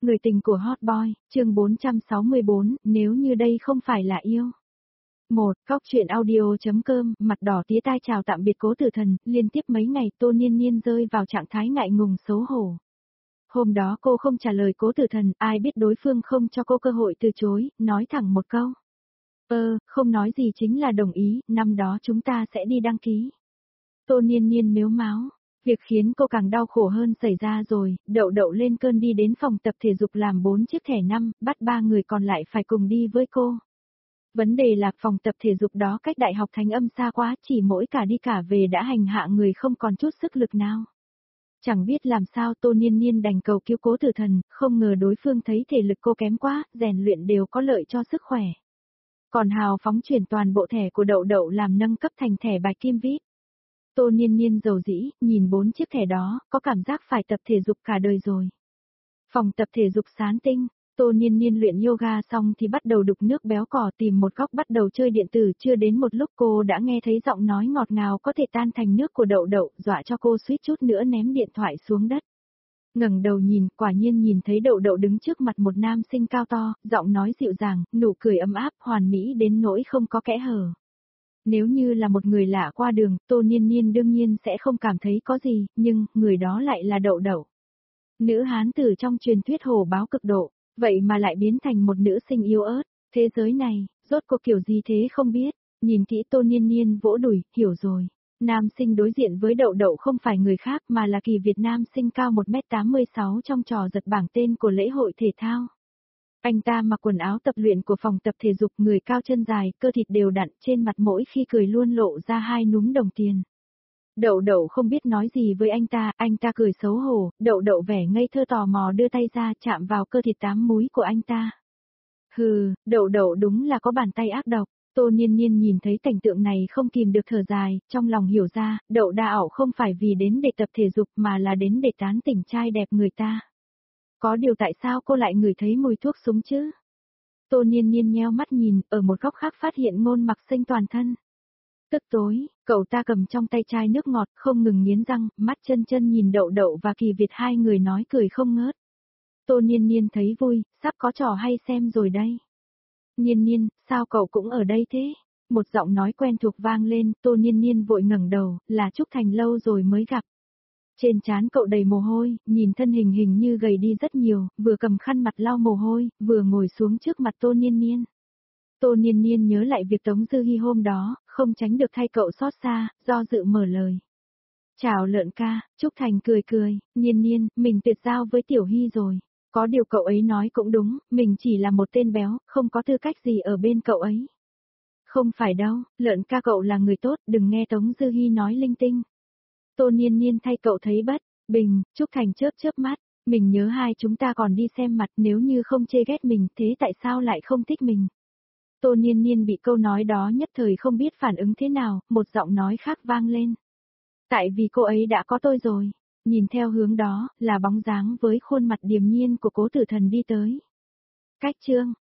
Người tình của Hot Boy, chương 464, nếu như đây không phải là yêu. Cóc truyện audio.com, mặt đỏ tía tai chào tạm biệt Cố Tử Thần, liên tiếp mấy ngày Tô Niên Niên rơi vào trạng thái ngại ngùng xấu hổ. Hôm đó cô không trả lời Cố Tử Thần, ai biết đối phương không cho cô cơ hội từ chối, nói thẳng một câu. Không nói gì chính là đồng ý, năm đó chúng ta sẽ đi đăng ký. Tô Niên Niên mếu máo. Việc khiến cô càng đau khổ hơn xảy ra rồi, Đậu Đậu lên cơn đi đến phòng tập thể dục làm 4 chiếc thẻ 5, bắt 3 người còn lại phải cùng đi với cô. Vấn đề là phòng tập thể dục đó cách Đại học Thanh Âm xa quá, chỉ mỗi cả đi cả về đã hành hạ người không còn chút sức lực nào. Chẳng biết làm sao Tô Niên Niên đành cầu cứu Cố Tử Thần, không ngờ đối phương thấy thể lực cô kém quá, rèn luyện đều có lợi cho sức khỏe. Còn hào phóng chuyển toàn bộ thẻ của Đậu Đậu làm nâng cấp thành thẻ bài kim VIP. Tô Niên Niên dầu dĩ, nhìn 4 chiếc thẻ đó, có cảm giác phải tập thể dục cả đời rồi. Phòng tập thể dục Sán Tinh, Tô Niên Niên luyện yoga xong thì bắt đầu đục nước béo cò tìm một góc bắt đầu chơi điện tử, chưa đến một lúc cô đã nghe thấy giọng nói ngọt ngào có thể tan thành nước của Đậu Đậu, dọa cho cô suýt chút nữa ném điện thoại xuống đất. Ngẩng đầu nhìn, quả nhiên nhìn thấy Đậu Đậu đứng trước mặt một nam sinh cao to, giọng nói dịu dàng, nụ cười ấm áp, hoàn mỹ đến nỗi không có kẽ hở. Nếu như là một người lạ qua đường, Tô Niên Niên đương nhiên sẽ không cảm thấy có gì, nhưng, người đó lại là Đậu Đậu. Nữ hán tử trong truyền thuyết hổ báo cực độ, vậy mà lại biến thành một nữ sinh yếu ớt. Thế giới này, rốt cuộc kiểu gì thế không biết, nhìn kỹ Tô Niên Niên vỗ đùi, hiểu rồi. Nam sinh đối diện với Đậu Đậu không phải người khác mà là Kỳ Việt Nam sinh cao 1m86 trong trò giật bảng tên của lễ hội thể thao. Anh ta mặc quần áo tập luyện của phòng tập thể dục, người cao chân dài, cơ thịt đều đặn, trên mặt mỗi khi cười luôn lộ ra 2 núm đồng tiền. Đậu Đậu không biết nói gì với anh ta cười xấu hổ, Đậu Đậu vẻ ngây thơ tò mò đưa tay ra chạm vào cơ thịt 8 múi của anh ta. Đậu Đậu đúng là có bàn tay ác độc. Tô Niên Niên nhìn thấy cảnh tượng này không kìm được thở dài, trong lòng hiểu ra, Đậu Đa ảo không phải vì đến để tập thể dục mà là đến để tán tỉnh trai đẹp người ta. Có điều tại sao cô lại ngửi thấy mùi thuốc súng chứ? Tô Niên Niên nheo mắt nhìn, ở một góc khác phát hiện Ngôn Mặc Sinh toàn thân. Tức tối, cậu ta cầm trong tay chai nước ngọt, không ngừng nghiến răng, mắt chân chân nhìn Đậu Đậu và Kỳ Việt, hai người nói cười không ngớt. Tô Niên Niên thấy vui, sắp có trò hay xem rồi đây. Niên Niên, sao cậu cũng ở đây thế? Một giọng nói quen thuộc vang lên, Tô Niên Niên vội ngẩng đầu, là Trúc Thành lâu rồi mới gặp. Trên trán cậu đầy mồ hôi, nhìn thân hình như gầy đi rất nhiều, vừa cầm khăn mặt lau mồ hôi, vừa ngồi xuống trước mặt Tô Niên Niên. Tô Niên Niên nhớ lại việc Tống Dư Hi hôm đó, không tránh được thay cậu xót xa, do dự mở lời. Chào Lợn ca, Trúc Thành cười, Niên Niên, mình tuyệt giao với Tiểu Hi rồi. Có điều cậu ấy nói cũng đúng, mình chỉ là một tên béo, không có tư cách gì ở bên cậu ấy. Không phải đâu, Lợn ca cậu là người tốt, đừng nghe Tống Dư Hi nói linh tinh. Tô Niên Niên thay cậu thấy bất bình, Trúc Thành chớp mắt, mình nhớ hai chúng ta còn đi xem mặt, nếu như không chê ghét mình, thế tại sao lại không thích mình? Tô Niên Niên bị câu nói đó nhất thời không biết phản ứng thế nào, một giọng nói khác vang lên. Tại vì cô ấy đã có tôi rồi. Nhìn theo hướng đó, là bóng dáng với khuôn mặt điềm nhiên của Cố Tử Thần đi tới. Cách chương,